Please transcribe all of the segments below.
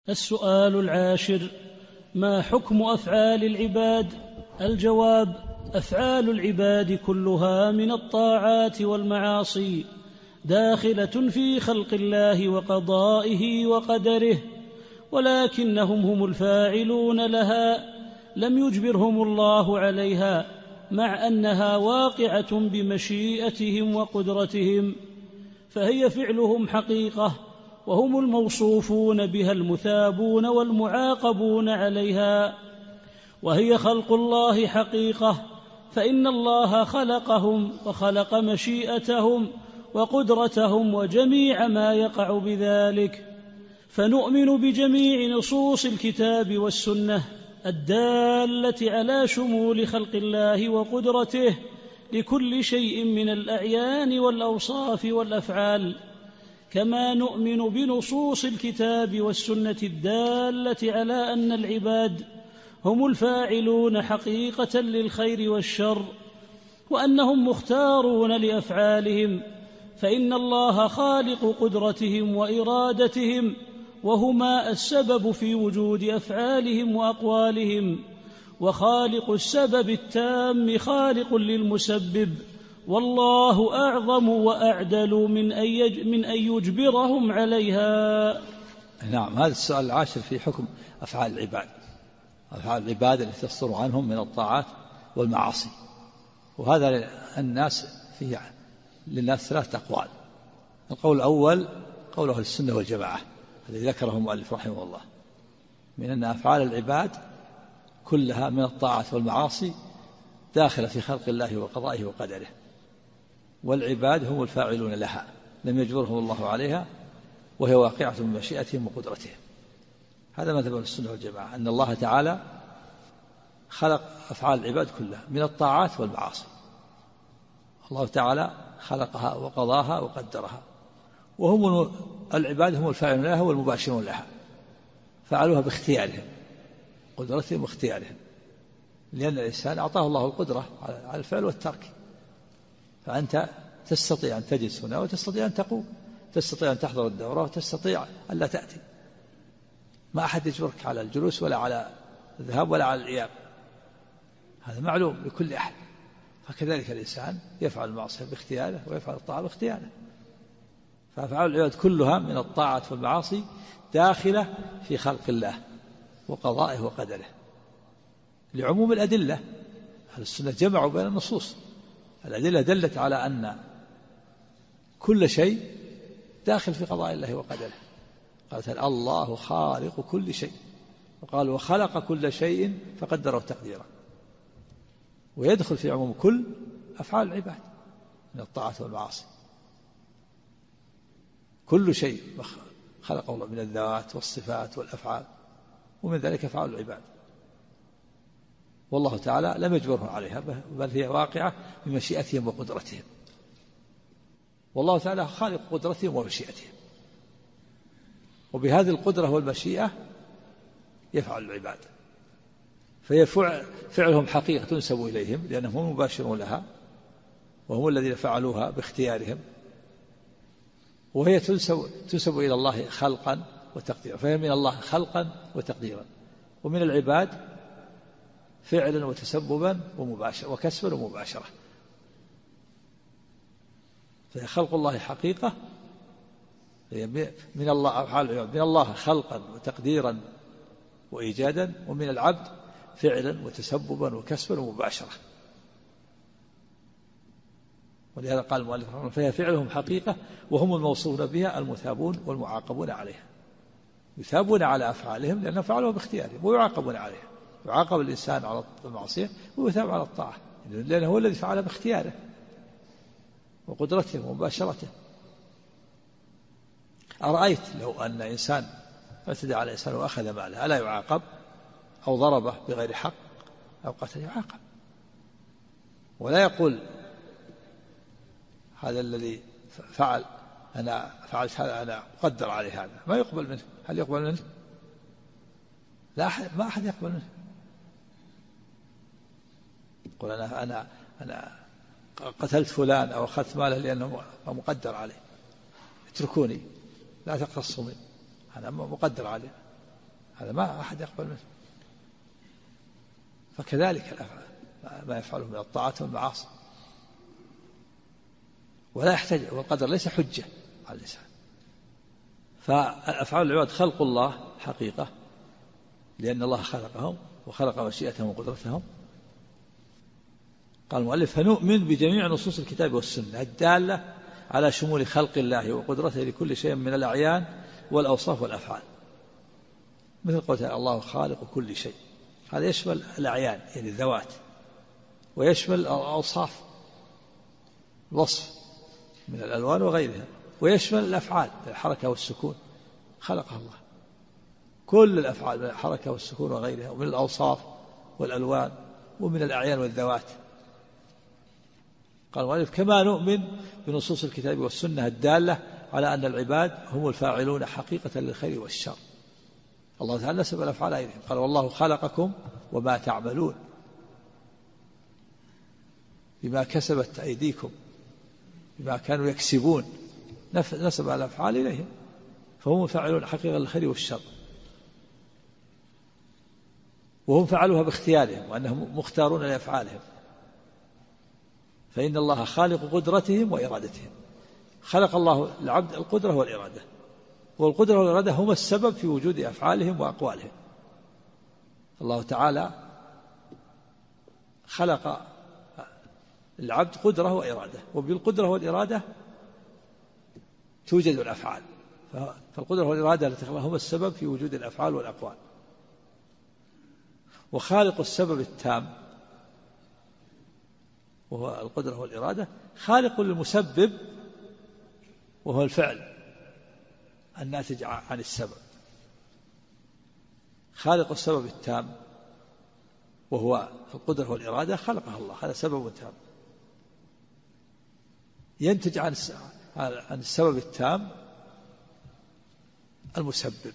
السؤال 10: ما حكم أفعال العباد؟ الجواب: أفعال العباد كلها من الطاعات والمعاصي داخلة في خلق الله وقضائه وقدره، ولكنهم هم الفاعلون لها، لم يجبرهم الله عليها، مع أنها واقعة بمشيئتهم وقدرتهم، فهي فعلهم حقيقة، وهم الموصوفون بها المثابون والمعاقبون عليها. وهي خلق الله حقيقة، فإن الله خلقهم وخلق مشيئتهم وقدرتهم وجميع ما يقع بذلك، فنؤمن بجميع نصوص الكتاب والسنة الدالة على شمول خلق الله وقدرته لكل شيء من الأعيان والأوصاف والأفعال، كما نؤمن بنصوص الكتاب والسنة الدالة على أن العباد هم الفاعلون حقيقة للخير والشر، وأنهم مختارون لأفعالهم، فإن الله خالق قدرتهم وإرادتهم، وهما السبب في وجود أفعالهم وأقوالهم، وخالق السبب التام خالق للمسبب، والله أعظم وأعدل من أن يجبرهم عليها. نعم، هذا السؤال 10 في حكم أفعال العباد، أفعال العباد التي تصدر عنهم من الطاعات والمعاصي. وهذا الناس فيه للناس 3 أقوال. القول الأول قول أهل السنة والجماعة الذي ذكره المؤلف رحمه الله، من أن أفعال العباد كلها من الطاعات والمعاصي داخلة في خلق الله وقضائه وقدره، والعباد هم الفاعلون لها، لم يجبرهم الله عليها، وهي واقعة من مشيئتهم وقدرتهم. هذا مذهب السنة والجماعة، أن الله تعالى خلق أفعال العباد كلها من الطاعات والمعاصي. الله تعالى خلقها وقضاها وقدرها، وهم العباد هم الفاعلون لها والمباشرون لها، فعلوها باختيارهم، قدرتهم واختيارهم، لأن الإنسان أعطاه الله القدرة على الفعل والترك. فأنت تستطيع أن تجلس هنا وتستطيع أن تقوم، تستطيع أن تحضر الدورة وتستطيع أن لا تأتي، ما أحد يجبرك على الجلوس ولا على الذهاب ولا على الإياب، هذا معلوم لكل أحد. فكذلك الإنسان يفعل المعصية باختياره ويفعل الطاعة باختياره. فأفعال العباد كلها من الطاعات والمعاصي داخلة في خلق الله وقضائه وقدره، لعموم الأدلة. أهل السنة جمعوا بين النصوص، الأدلة دلت على أن كل شيء داخل في قضاء الله وقدره. قالت الله خالق كل شيء، وقال وخلق كل شيء فقدره تقديرا، ويدخل في عموم كل أفعال العباد من الطاعات والمعاصي. كل شيء خلقه الله من الذوات والصفات والأفعال، ومن ذلك أفعال العباد، والله تعالى لم يجبرهم عليها، بل هي واقعة بمشيئتهم وقدرتهم، والله تعالى خالق قدرتهم ومشيئتهم، وبهذه القدرة والمشيئة يفعل العباد، فهي فعلهم حقيقة تنسب إليهم لأنهم هم مباشرون لها، وهم الذين فعلوها باختيارهم، وهي تنسب إلى الله خلقا وتقديرا، فهي من الله خلقا وتقديرا، ومن العباد فعلا وتسببا ومباشرة وكسبا ومباشرة. فهي خلق الله حقيقة، هي من الله أفعال العباد، من الله خلقا وتقديرا وإيجادا، ومن العبد فعلا وتسببا وكسبا ومباشرة. ولهذا قال المؤلف رحمه الله فهي فعلهم حقيقة، وهم الموصوفون بها المثابون والمعاقبون عليها، يثابون على أفعالهم لأنهم فعلوها باختيارهم، ويعاقبون عليها، يعاقب الإنسان على المعصية ويثاب على الطاعة، لأنه هو الذي فعل باختياره وقدرته ومباشرته. أرأيت لو أن إنسان اعتدى على إنسان وأخذ ماله، ألا يعاقب؟ أو ضربه بغير حق أو قتل، يعاقب، ولا يقول هذا الذي فعل أنا فعلت هذا أنا أقدر عليه، هذا ما يقبل منه. هل يقبل منه؟ لا أحد، ما أحد يقبل منه. يقول أنا قتلت فلان أو أخذت ماله لأنه مقدر عليه، اتركوني لا تقتصوا مني، أنا مقدر عليه. هذا ما أحد يقبل منه. فكذلك ما يفعله من الطاعات والمعاصي، ولا يحتاج، والقدر ليس حجة على الإنسان. فأفعال العباد خلق الله حقيقة، لأن الله خلقهم وخلق مشيئتهم وقدرتهم. قال المؤلف: فنؤمن بجميع نصوص الكتاب والسنة الدالة على شمول خلق الله وقدرته لكل شيء من الأعيان والأوصاف والأفعال، مثل قول الله خالق كل شيء. هذا يشمل الأعيان يعني الذوات، ويشمل الأوصاف الوصف من الألوان وغيرها، ويشمل الأفعال الحركة والسكون، خلقها الله كل الأفعال من الحركة والسكون وغيرها، ومن الأوصاف والألوان ومن الأعيان والذوات. قال المؤلف: كما نؤمن بنصوص الكتاب والسنة الدالة على أن العباد هم الفاعلون حقيقة للخير والشر. الله تعالى نسب الأفعال إليهم، قال: والله خلقكم وما تعملون بما كسبت أيديكم، بما كانوا يكسبون، نسب الأفعال إليهم، فهم فاعلون حقيقة للخير والشر، وهم فعلوها باختيارهم وأنهم مختارون لأفعالهم، فإن الله خالق قدرتهم وإرادتهم. خلق الله العبد القدرة والإرادة، والقدرة والإرادة هما السبب في وجود أفعالهم وأقوالهم. الله تعالى خلق العبد قدرة وإرادة، وبالقدرة والإرادة توجد الأفعال، فالقدرة والإرادة التي خلقها هما السبب في وجود الأفعال والأقوال. وخالق السبب التام وهو القدرة والإرادة خالق للمسبب وهو الفعل الناتج عن السبب. خالق السبب التام وهو القدرة والإرادة خلقها الله، هذا سبب تام ينتج عن السبب التام المسبب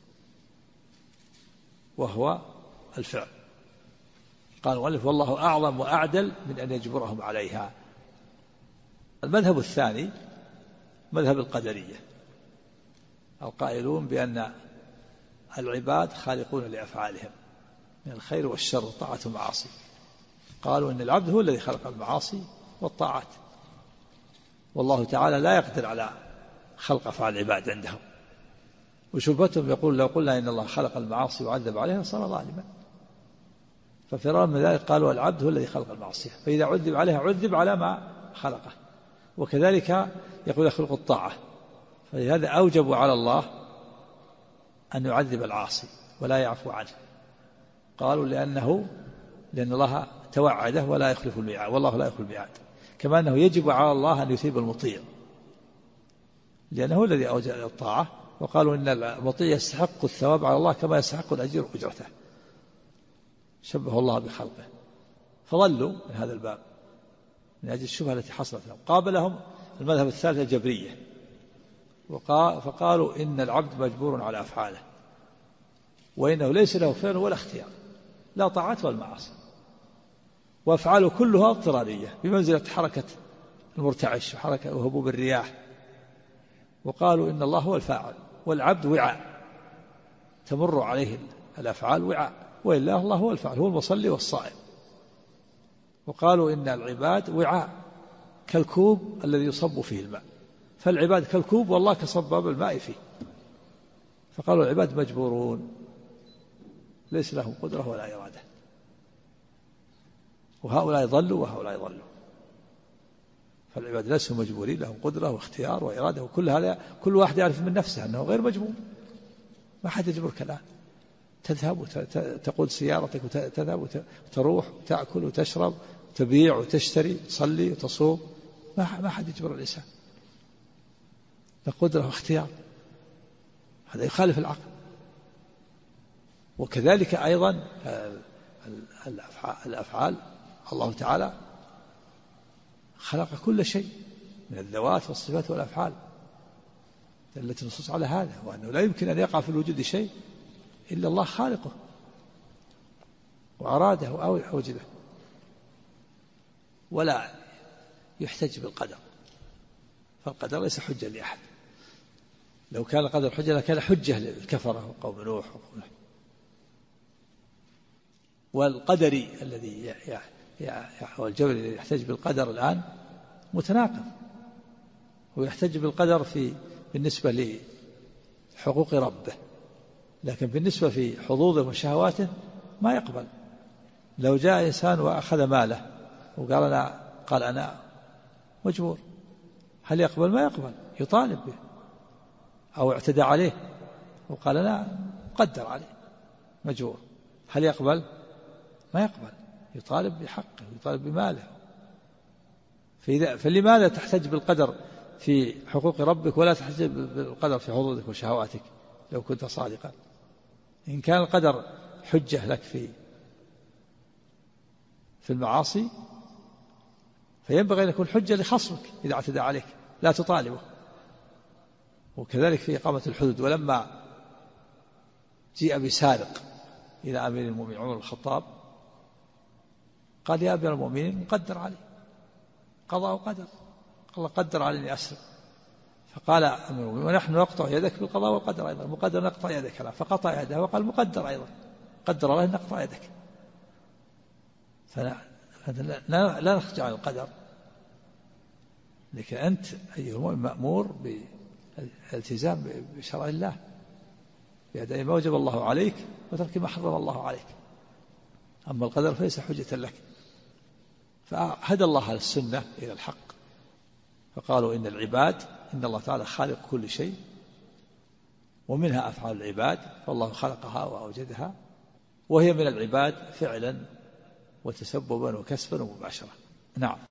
وهو الفعل. قال المؤلف: والله أعظم وأعدل من أن يجبرهم عليها. المذهب الثاني مذهب القدرية، القائلون بأن العباد خالقون لأفعالهم من الخير والشر والطاعة والمعاصي. قالوا إن العبد هو الذي خلق المعاصي والطاعات، والله تعالى لا يقدر على خلق أفعال العباد عندهم. وشبهتهم يقول: لو قلنا إن الله خلق المعاصي وعذب عليها صار ظالما. ففرارا من ذلك قالوا العبد هو الذي خلق المعصية، فإذا عذب عليها عذب على ما خلقه. وكذلك يقول يخلق الطاعة، فلهذا أوجبوا على الله أن يعذب العاصي ولا يعفو عنه. قالوا لأن الله توعده ولا يخلف الميعاد، والله لا يخلف الميعاد. كما أنه يجب على الله أن يثيب المطيع لأنه هو الذي أوجب الطاعة. وقالوا إن المطيع يستحق الثواب على الله كما يستحق الأجر أجرته، شبه الله بخلقه، فضلوا من هذا الباب من أجل الشبهة التي حصلت لهم. قابلهم المذهب الثالث الجبرية، فقالوا إن العبد مجبور على أفعاله، وإنه ليس له فعل ولا اختيار، لا طاعات ولا معاصي، وأفعاله كلها اضطرارية بمنزلة حركة المرتعش وحركة وهبوب الرياح. وقالوا إن الله هو الفاعل والعبد وعاء تمر عليه الأفعال وعاء، وإلا الله هو الفاعل، هو المصلي والصائم. وقالوا إن العباد وعاء كالكوب الذي يصب فيه الماء، فالعباد كالكوب والله كصباب الماء فيه. فقالوا العباد مجبورون ليس لهم قدرة ولا إرادة، وهؤلاء ضلوا وهؤلاء ضلوا. فالعباد ليسوا مجبورين، لهم قدرة واختيار وإرادة، وكل هذا كل واحد يعرف من نفسه أنه غير مجبور. ما حد يجبرك الآن، تذهب وتقود سيارتك وتذهب وتروح وتأكل وتشرب وتبيع وتشتري وتصلي وتصوم، ما حد يجبر الإنسان، لا قدرة واختيار، هذا يخالف العقل. وكذلك أيضا الأفعال، الله تعالى خلق كل شيء من الذوات والصفات والأفعال، دلت النصوص على هذا، وأنه لا يمكن أن يقع في الوجود شيء إلا الله خالقه وأراده أو أوجده، ولا يحتج بالقدر، فالقدر ليس حجة لأحد. لو كان القدر حجة لكان حجة للكفرة وقوم نوح والقدري الذي والجبري الذي يحتج بالقدر الآن متناقض. ويحتج بالقدر بالنسبة لحقوق ربه، لكن بالنسبة في حظوظه وشهواته ما يقبل. لو جاء إنسان وأخذ ماله قال أنا مجبور، هل يقبل؟ ما يقبل، يطالب به. أو اعتدى عليه وقال أنا مقدر عليه مجبور، هل يقبل؟ ما يقبل، يطالب بحقه، يطالب بماله. فلماذا تحتج بالقدر في حقوق ربك ولا تحتج بالقدر في حظوظك وشهواتك لو كنت صادقا؟ إن كان القدر حجة لك في المعاصي فينبغي أن يكون حجة لخصمك إذا اعتدى عليك، لا تطالبه. وكذلك في إقامة الحدود. ولما جيء بسارق إلى أمير المؤمنين عمر بن الخطاب قال يا أمير المؤمنين مقدر علي، قضاء وقدر، الله قدر علي أسرق. فقال أمير المؤمنين ونحن نقطع يدك بالقضاء والقدر أيضا، مقدر نقطع يدك. فقطع يده وقال مقدر أيضا، قدر الله أن نقطع يدك. لا نخرج عن القدر، لكن أنت أيها المؤمن مأمور بالالتزام بشرع الله، بأداء ما وجب الله عليك وترك ما حرم الله عليك. أما القدر فليس حجة لك. فهدى الله على السنة إلى الحق، فقالوا إن الله تعالى خالق كل شيء، ومنها أفعال العباد، فالله خلقها وأوجدها، وهي من العباد فعلا وتسببا وكسبا ومباشرة. نعم.